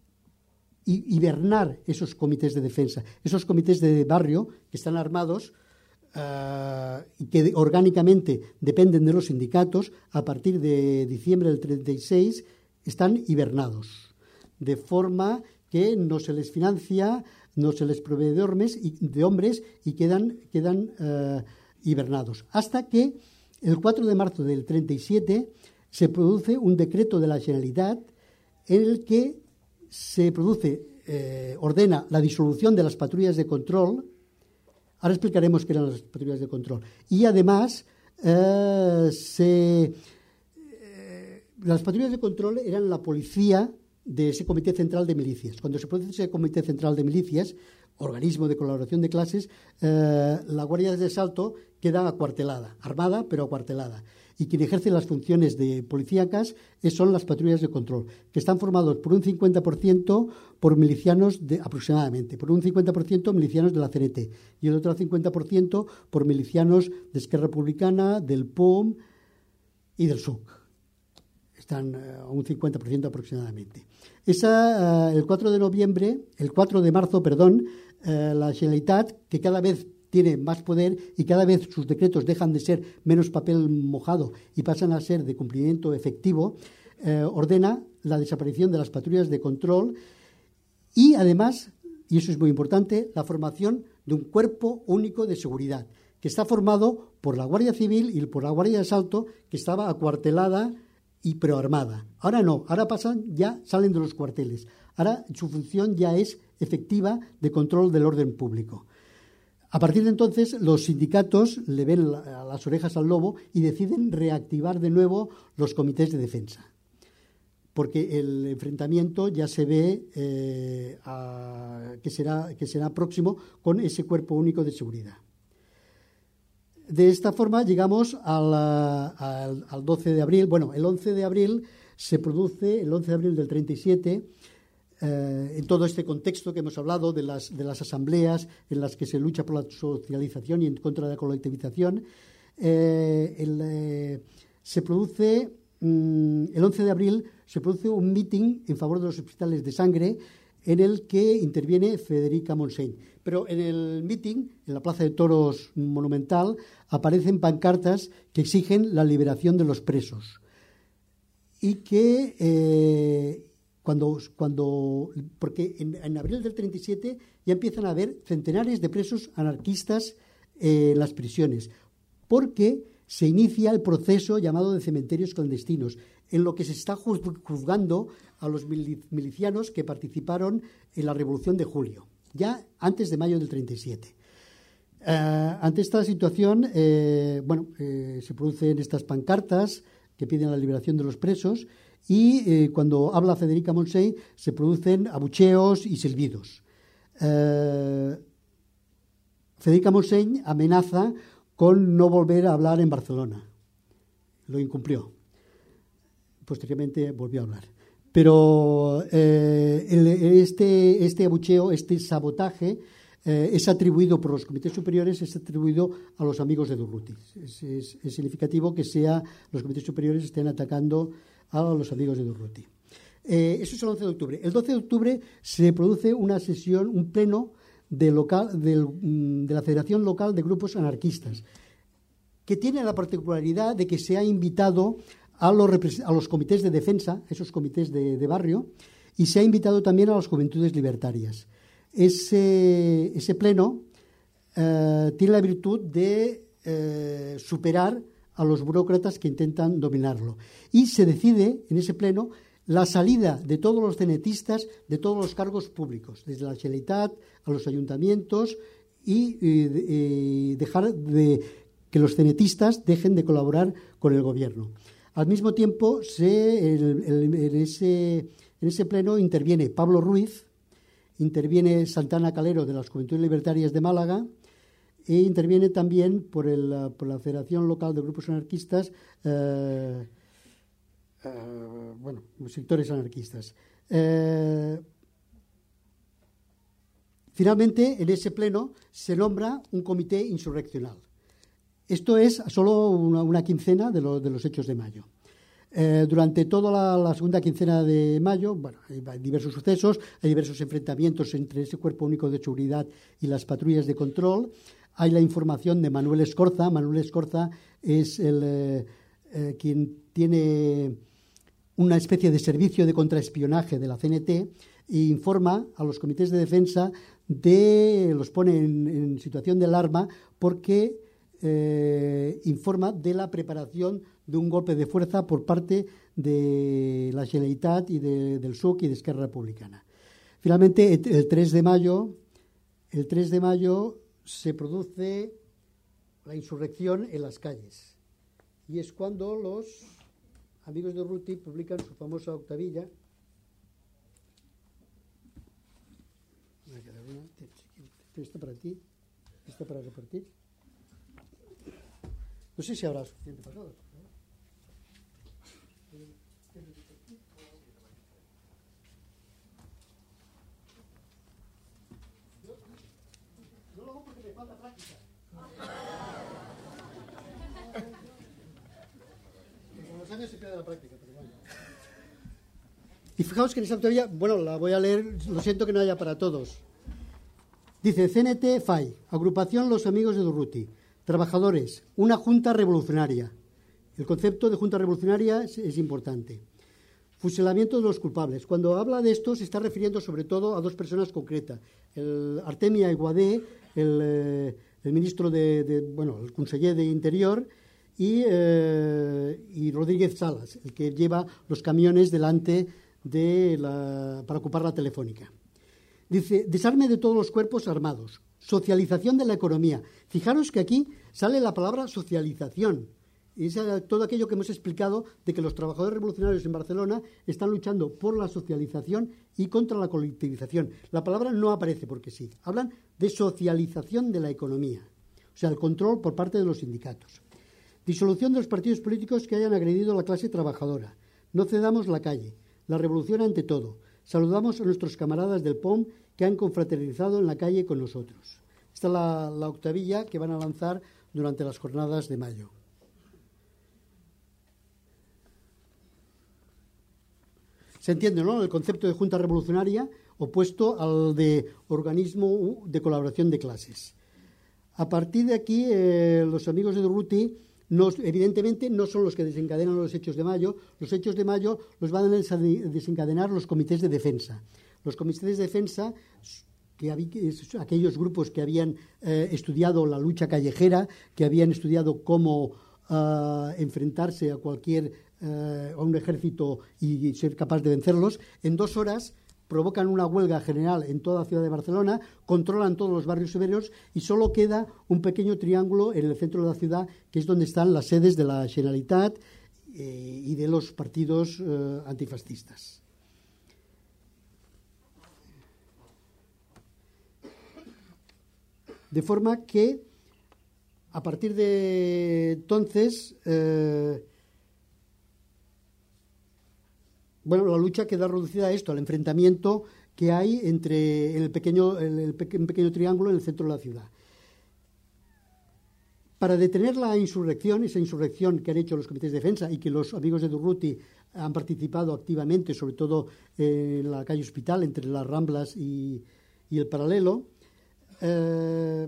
S2: hibernar esos comités de defensa, esos comités de barrio que están armados, Uh, y que orgánicamente dependen de los sindicatos, a partir de diciembre del treinta y seis están hibernados, de forma que no se les financia, no se les provee de hombres y, de hombres, y quedan, quedan uh, hibernados. Hasta que el cuatro de marzo del treinta y siete se produce un decreto de la Generalitat en el que se produce, eh, ordena la disolución de las patrullas de control. Ahora explicaremos qué eran las patrullas de control. Y además, eh, se, eh, las patrullas de control eran la policía de ese Comité Central de Milicias. Cuando se produce ese Comité Central de Milicias, organismo de colaboración de clases, eh, la Guardia de Asalto queda acuartelada, armada pero acuartelada. Y quien ejerce las funciones de policíacas son las patrullas de control, que están formados por un cincuenta por ciento por milicianos de, aproximadamente, por un cincuenta por ciento milicianos de la C N T y el otro cincuenta por ciento por milicianos de Esquerra Republicana, del P O M y del S U C. Están a uh, un cincuenta por ciento aproximadamente. Esa, uh, el cuatro de noviembre, el cuatro de marzo, perdón, uh, la Generalitat, que cada vez tiene más poder y cada vez sus decretos dejan de ser menos papel mojado y pasan a ser de cumplimiento efectivo, eh, ordena la desaparición de las patrullas de control y además, y eso es muy importante, la formación de un cuerpo único de seguridad, que está formado por la Guardia Civil y por la Guardia de Asalto, que estaba acuartelada y prearmada. Ahora no, ahora pasan, ya salen de los cuarteles. Ahora su función ya es efectiva de control del orden público. A partir de entonces, los sindicatos le ven la, las orejas al lobo y deciden reactivar de nuevo los comités de defensa, porque el enfrentamiento ya se ve eh, a, que, será, que será próximo con ese cuerpo único de seguridad. De esta forma llegamos al, al, al doce de abril. Bueno, el once de abril se produce, el once de abril del treinta y siete, eh, en todo este contexto que hemos hablado de las, de las asambleas en las que se lucha por la socialización y en contra de la colectivización, eh, el, eh, se produce, mm, el once de abril se produce un meeting en favor de los hospitales de sangre en el que interviene Federica Montseny. Pero en el meeting, en la Plaza de Toros Monumental, aparecen pancartas que exigen la liberación de los presos. Y que eh, cuando, cuando porque en, en abril del treinta y siete ya empiezan a haber centenares de presos anarquistas eh, en las prisiones, porque se inicia el proceso llamado de cementerios clandestinos, en lo que se está juzgando a los milicianos que participaron en la Revolución de Julio, ya antes de mayo del treinta y siete. Eh, ante esta situación, eh, bueno, eh, se producen estas pancartas que piden la liberación de los presos y eh, cuando habla Federica Montseny se producen abucheos y silbidos. Eh, Federica Montseny amenaza con no volver a hablar en Barcelona. Lo incumplió. Posteriormente volvió a hablar. Pero eh, el, este, este abucheo, este sabotaje, eh, es atribuido por los comités superiores, es atribuido a los amigos de Durruti. Es, es, es significativo que sea los comités superiores estén atacando a los amigos de Durruti. Eh, eso es el once de octubre. El doce de octubre se produce una sesión, un pleno de, local, del, de la Federación Local de Grupos Anarquistas, que tiene la particularidad de que se ha invitado a los, a los comités de defensa, esos comités de, de barrio, y se ha invitado también a las juventudes libertarias. Ese, ese pleno eh, tiene la virtud de eh, superar a los burócratas que intentan dominarlo. Y se decide en ese pleno la salida de todos los cenetistas de todos los cargos públicos, desde la Generalitat a los ayuntamientos, y, y, y dejar de que los cenetistas dejen de colaborar con el gobierno. Al mismo tiempo, se, el, el, en, ese, en ese pleno interviene Pablo Ruiz, interviene Santana Calero de las Juventudes Libertarias de Málaga e interviene también por, el, por la Federación Local de Grupos Anarquistas, eh, eh, bueno, sectores anarquistas. Eh, finalmente, en ese pleno se nombra un comité insurreccional. Esto es solo una, una quincena de, lo, de los hechos de mayo. Eh, durante toda la, la segunda quincena de mayo, bueno, hay diversos sucesos, hay diversos enfrentamientos entre ese Cuerpo Único de Seguridad y las patrullas de control. Hay la información de Manuel Escorza. Manuel Escorza es el, eh, eh, quien tiene una especie de servicio de contraespionaje de la C N T e informa a los comités de defensa, de los pone en, en situación de alarma porque Eh, informa de la preparación de un golpe de fuerza por parte de la Generalitat y de, del S U C y de Esquerra Republicana. Finalmente, el tres de mayo, el tres de mayo se produce la insurrección en las calles y es cuando los amigos de Durruti publican su famosa octavilla. Esta para ti, esta para repartir. No sé si habrá suficiente para todos. Yo lo hago porque me falta práctica. Con los años se pierde la práctica, pero bueno. Y fijaos que en esa teoría, bueno, la voy a leer, lo siento que no haya para todos. Dice C N T F A I, Agrupación Los Amigos de Durruti. Trabajadores, una junta revolucionaria. El concepto de junta revolucionaria es, es importante. Fusilamiento de los culpables. Cuando habla de esto se está refiriendo sobre todo a dos personas concretas. El Artemia Aiguadé, el, eh, el ministro de, de, bueno, el conseller de Interior, y, eh, y Rodríguez Salas, el que lleva los camiones delante de la, para ocupar la Telefónica. Dice, desarme de todos los cuerpos armados. Socialización de la economía. Fijaros que aquí sale la palabra socialización. Y es todo aquello que hemos explicado de que los trabajadores revolucionarios en Barcelona están luchando por la socialización y contra la colectivización. La palabra no aparece porque sí. Hablan de socialización de la economía. o sea, el control por parte de los sindicatos. Disolución de los partidos políticos que hayan agredido a la clase trabajadora. No cedamos la calle. La revolución ante todo. Saludamos a nuestros camaradas del P O M que han confraternizado en la calle con nosotros. Esta es la, la octavilla que van a lanzar durante las jornadas de mayo. Se entiende, ¿no?, el concepto de Junta Revolucionaria opuesto al de organismo de colaboración de clases. A partir de aquí, eh, los amigos de Durruti, no, evidentemente, no son los que desencadenan los hechos de mayo. Los hechos de mayo los van a desencadenar los comités de defensa. Los comités de defensa, que había, aquellos grupos que habían eh, estudiado la lucha callejera, que habían estudiado cómo eh, enfrentarse a cualquier a un ejército y ser capaz de vencerlos, en dos horas provocan una huelga general en toda la ciudad de Barcelona, controlan todos los barrios severos y solo queda un pequeño triángulo en el centro de la ciudad, que es donde están las sedes de la Generalitat eh, y de los partidos eh, antifascistas. De forma que, a partir de entonces, eh, bueno, la lucha queda reducida a esto, al enfrentamiento que hay entre el pequeño, el, el peque, un pequeño triángulo en el centro de la ciudad. Para detener la insurrección, esa insurrección que han hecho los comités de defensa y que los amigos de Durruti han participado activamente, sobre todo en la calle Hospital, entre las Ramblas y, y el Paralelo, eh,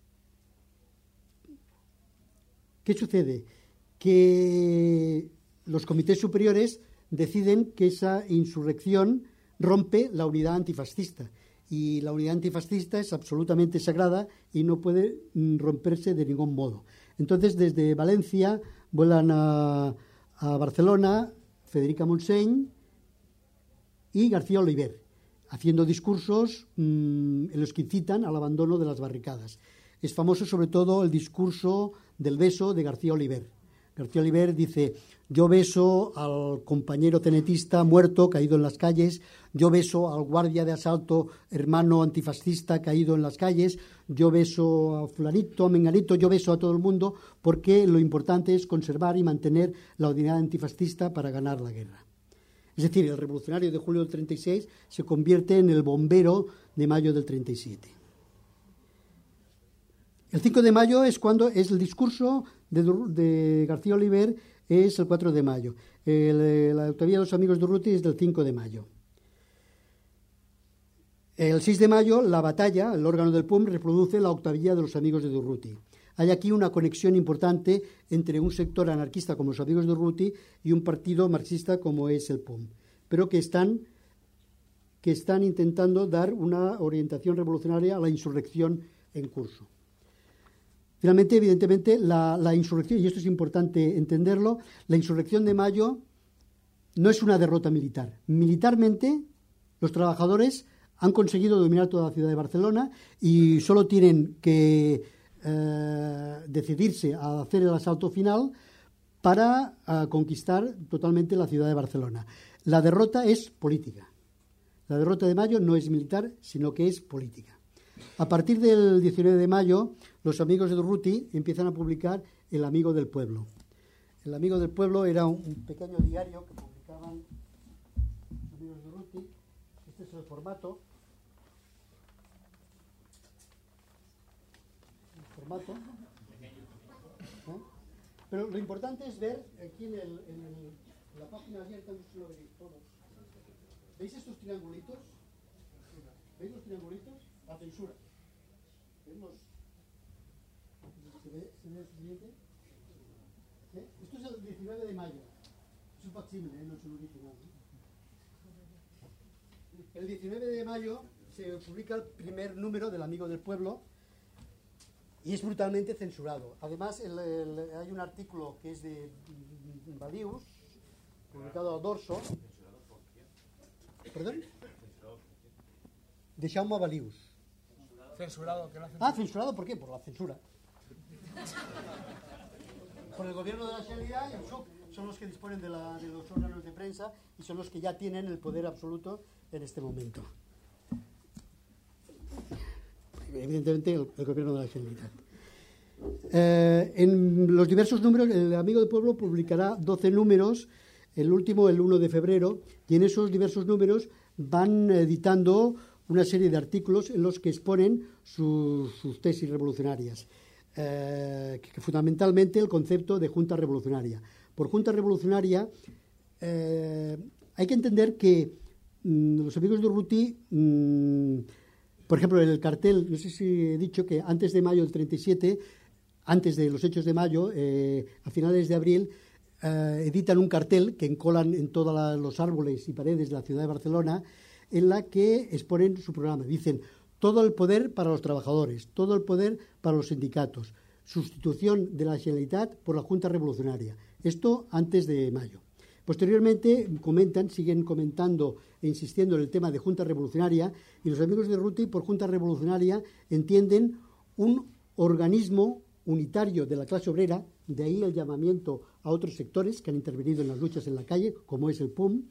S2: ¿qué sucede? Que los comités superiores deciden que esa insurrección rompe la unidad antifascista y la unidad antifascista es absolutamente sagrada y no puede romperse de ningún modo. Entonces, desde Valencia vuelan a, a Barcelona Federica Montseny y García Oliver, haciendo discursos mmm, en los que incitan al abandono de las barricadas. Es famoso sobre todo el discurso del beso de García Oliver. García Oliver dice: yo beso al compañero cenetista muerto, caído en las calles, yo beso al guardia de asalto, hermano antifascista, caído en las calles, yo beso a fulanito, a menganito, yo beso a todo el mundo, porque lo importante es conservar y mantener la unidad antifascista para ganar la guerra. Es decir, el revolucionario de julio del treinta y seis se convierte en el bombero de mayo del treinta y siete. El cinco de mayo es cuando es el discurso de, de García Oliver, es el cuatro de mayo. El, la autoría de los amigos de Durruti es del cinco de mayo. El seis de mayo, la batalla, el órgano del P U M, reproduce la octavilla de los amigos de Durruti. Hay aquí una conexión importante entre un sector anarquista como los amigos de Durruti y un partido marxista como es el P U M, pero que están, que están intentando dar una orientación revolucionaria a la insurrección en curso. Finalmente, evidentemente, la, la insurrección, y esto es importante entenderlo, la insurrección de mayo no es una derrota militar. Militarmente, los trabajadores han conseguido dominar toda la ciudad de Barcelona y solo tienen que eh, decidirse a hacer el asalto final para eh, conquistar totalmente la ciudad de Barcelona. La derrota es política. La derrota de mayo no es militar, sino que es política. A partir del diecinueve de mayo, los amigos de Durruti empiezan a publicar El Amigo del Pueblo. El Amigo del Pueblo era un, un pequeño diario que publicaban los amigos de Durruti. Este es el formato. El formato. ¿Eh? Pero lo importante es ver aquí en, el, en, el, en la página abierta, no sé si lo veis todos. ¿Veis estos triangulitos? ¿Veis los triangulitos? La censura. ¿Vemos? ¿Se ve, ¿Se ve el siguiente? ¿Eh? Esto es el diecinueve de mayo. Es un facsimile, ¿eh? No es un original. ¿eh? El diecinueve de mayo se publica el primer número del Amigo del Pueblo y es brutalmente censurado. Además, el, el, hay un artículo que es de Balius, publicado a dorso. ¿Perdón? De Jaume Balius.
S1: Censurado, ¿qué lo hacen?
S2: Ah, censurado, ¿por qué? Por la censura. Por el gobierno de la Generalitat y el S U C son los que disponen de, la, de los órganos de prensa y son los que ya tienen el poder absoluto en este momento. Evidentemente, el, el gobierno de la Generalitat. Eh, en los diversos números, el Amigo del Pueblo publicará doce números, el último el uno de febrero, y en esos diversos números van editando una serie de artículos en los que exponen sus, sus tesis revolucionarias, eh, que fundamentalmente el concepto de junta revolucionaria. Por junta revolucionaria eh, hay que entender que mmm, los amigos de Urruti, mmm, por ejemplo, en el cartel, no sé si he dicho que antes de mayo del treinta y siete, antes de los hechos de mayo, eh, a finales de abril, eh, editan un cartel que encolan en todos los árboles y paredes de la ciudad de Barcelona, en la que exponen su programa. Dicen, todo el poder para los trabajadores, todo el poder para los sindicatos, sustitución de la Generalitat por la Junta Revolucionaria. Esto antes de mayo. Posteriormente comentan, siguen comentando e insistiendo en el tema de Junta Revolucionaria, y los amigos de Urruti por Junta Revolucionaria entienden un organismo unitario de la clase obrera, de ahí el llamamiento a otros sectores que han intervenido en las luchas en la calle, como es el P U M,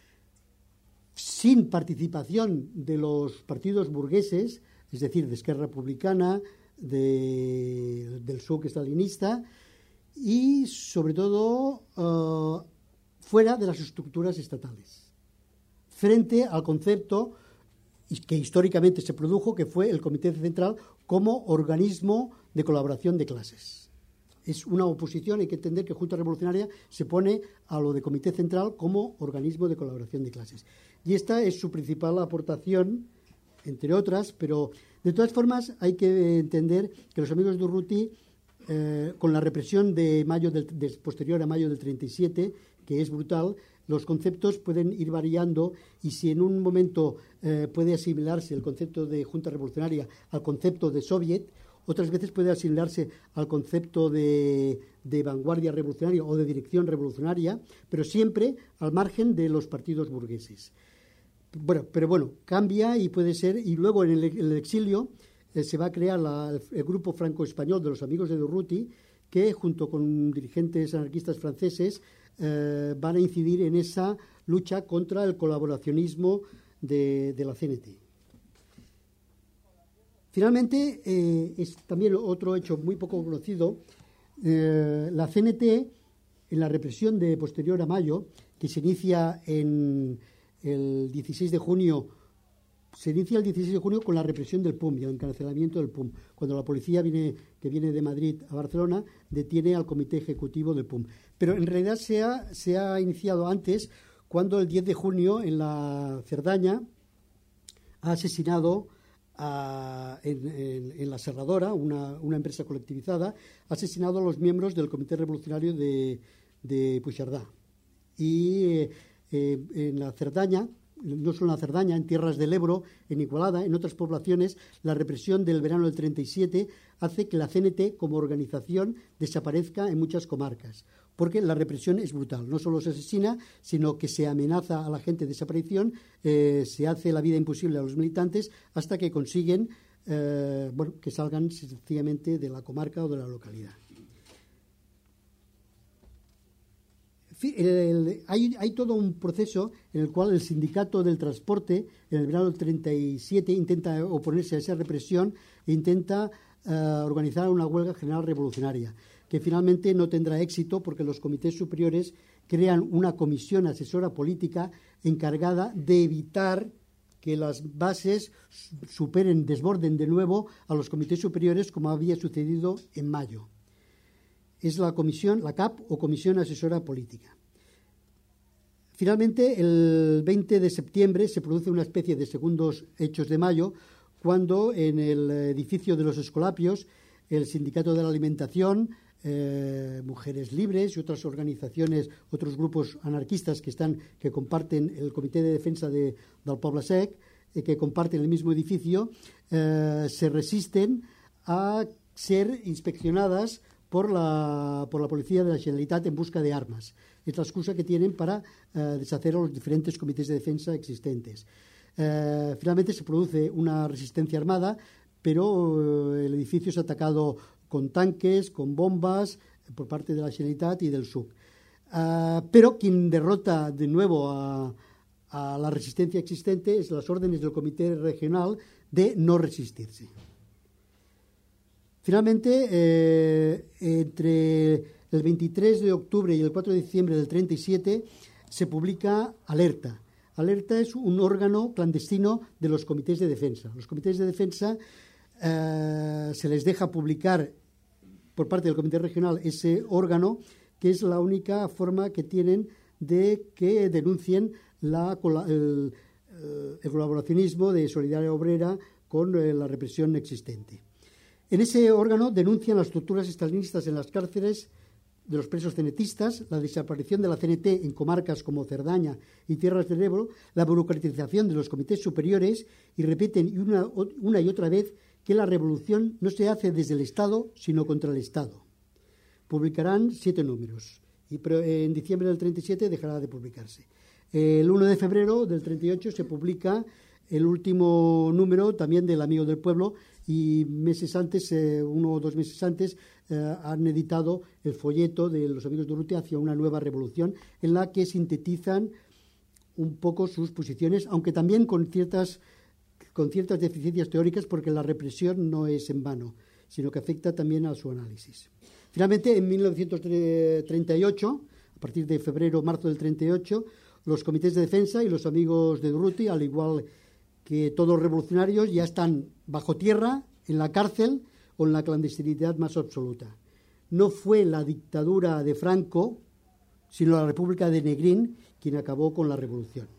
S2: sin participación de los partidos burgueses, es decir, de Esquerra Republicana, de, del S U C stalinista, y sobre todo uh, fuera de las estructuras estatales, frente al concepto que históricamente se produjo, que fue el Comité Central como organismo de colaboración de clases. Es una oposición, hay que entender que Junta Revolucionaria se pone a lo de Comité Central como organismo de colaboración de clases. Y esta es su principal aportación, entre otras, pero de todas formas hay que entender que los amigos de Urruti, eh, con la represión de mayo del, de, posterior a mayo del treinta y siete, que es brutal, los conceptos pueden ir variando, y si en un momento eh, puede asimilarse el concepto de Junta Revolucionaria al concepto de Soviet, otras veces puede asimilarse al concepto de, de vanguardia revolucionaria o de dirección revolucionaria, pero siempre al margen de los partidos burgueses. Bueno, pero bueno, cambia y puede ser, y luego en el, en el exilio eh, se va a crear la, el, el grupo franco-español de los amigos de Urruti, que junto con dirigentes anarquistas franceses eh, van a incidir en esa lucha contra el colaboracionismo de, de la C N T. Finalmente, eh, es también otro hecho muy poco conocido, eh, la C N T, en la represión de posterior a mayo, que se inicia en el dieciséis de junio, se inicia el dieciséis de junio con la represión del P U M y el encarcelamiento del P U M. Cuando la policía viene, que viene de Madrid a Barcelona, detiene al comité ejecutivo del P U M. Pero en realidad se ha, se ha iniciado antes, cuando el diez de junio en la Cerdaña ha asesinado a, en, en, en la Serradora, una, una empresa colectivizada, ha asesinado a los miembros del Comité Revolucionario de, de Puigcerdá. Y eh, eh, en la Cerdaña, no solo en la Cerdaña, en Tierras del Ebro, en Igualada, en otras poblaciones, la represión del verano del treinta y siete hace que la C N T como organización desaparezca en muchas comarcas, porque la represión es brutal. No solo se asesina, sino que se amenaza a la gente de desaparición, eh, se hace la vida imposible a los militantes hasta que consiguen eh, bueno, que salgan sencillamente de la comarca o de la localidad. El, el, hay, hay todo un proceso en el cual el sindicato del transporte en el verano del treinta y siete intenta oponerse a esa represión e intenta uh, organizar una huelga general revolucionaria, que finalmente no tendrá éxito porque los comités superiores crean una comisión asesora política encargada de evitar que las bases superen, desborden de nuevo a los comités superiores, como había sucedido en mayo. Es la comisión, la C A P o Comisión Asesora Política. Finalmente, el veinte de septiembre se produce una especie de segundos hechos de mayo, cuando en el edificio de los Escolapios el Sindicato de la Alimentación, eh, Mujeres Libres y otras organizaciones, otros grupos anarquistas que están, que comparten el Comité de Defensa de, del Poble Sec, eh, que comparten el mismo edificio, eh, se resisten a ser inspeccionadas por la, por la policía de la Generalitat en busca de armas. Es la excusa que tienen para eh, deshacer a los diferentes comités de defensa existentes. Eh, finalmente se produce una resistencia armada, pero eh, el edificio es atacado con tanques, con bombas, eh, por parte de la Generalitat y del S U C. Eh, pero quien derrota de nuevo a, a la resistencia existente es las órdenes del Comité Regional de no resistirse. Finalmente, eh, entre el veintitrés de octubre y el cuatro de diciembre del treinta y siete se publica Alerta. Alerta es un órgano clandestino de los comités de defensa. Los comités de defensa eh, se les deja publicar por parte del comité regional ese órgano, que es la única forma que tienen de que denuncien la, el, el colaboracionismo de Solidaridad Obrera con la represión existente. En ese órgano denuncian las torturas estalinistas en las cárceles de los presos cenetistas, la desaparición de la C N T en comarcas como Cerdaña y Tierras del Ebro, la burocratización de los comités superiores, y repiten una, una y otra vez que la revolución no se hace desde el Estado, sino contra el Estado. Publicarán siete números y en diciembre del treinta y siete dejará de publicarse. El uno de febrero del treinta y ocho se publica el último número también del Amigo del Pueblo, y meses antes, eh, uno o dos meses antes, eh, han editado el folleto de los Amigos de Urrutia hacia una nueva revolución, en la que sintetizan un poco sus posiciones, aunque también con ciertas, con ciertas deficiencias teóricas, porque la represión no es en vano, sino que afecta también a su análisis. Finalmente, en mil novecientos treinta y ocho, a partir de febrero marzo del treinta y ocho, los comités de defensa y los Amigos de Urrutia, al igual que todos los revolucionarios, ya están bajo tierra, en la cárcel o en la clandestinidad más absoluta. No fue la dictadura de Franco, sino la República de Negrín quien acabó con la revolución.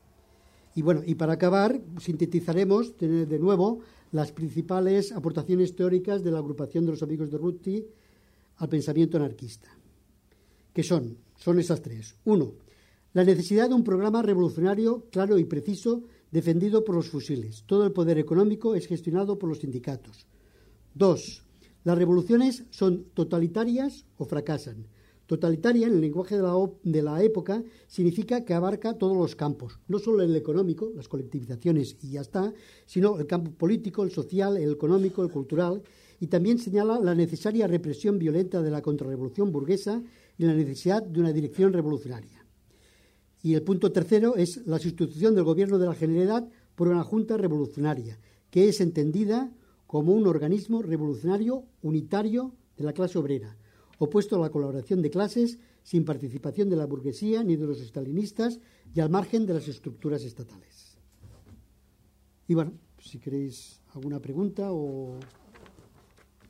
S2: Y bueno, y para acabar, sintetizaremos de, de nuevo las principales aportaciones teóricas de la agrupación de los Amigos de Urrutia al pensamiento anarquista. ¿Qué son? Son esas tres. Uno, la necesidad de un programa revolucionario claro y preciso, defendido por los fusiles. Todo el poder económico es gestionado por los sindicatos. Dos, las revoluciones son totalitarias o fracasan. Totalitaria, en el lenguaje de la, de la época, significa que abarca todos los campos, no solo el económico, las colectivizaciones y ya está, sino el campo político, el social, el económico, el cultural, y también señala la necesaria represión violenta de la contrarrevolución burguesa y la necesidad de una dirección revolucionaria. Y el punto tercero es la sustitución del gobierno de la Generalidad por una junta revolucionaria, que es entendida como un organismo revolucionario unitario de la clase obrera, opuesto a la colaboración de clases, sin participación de la burguesía ni de los estalinistas y al margen de las estructuras estatales. Y bueno, si queréis alguna pregunta o...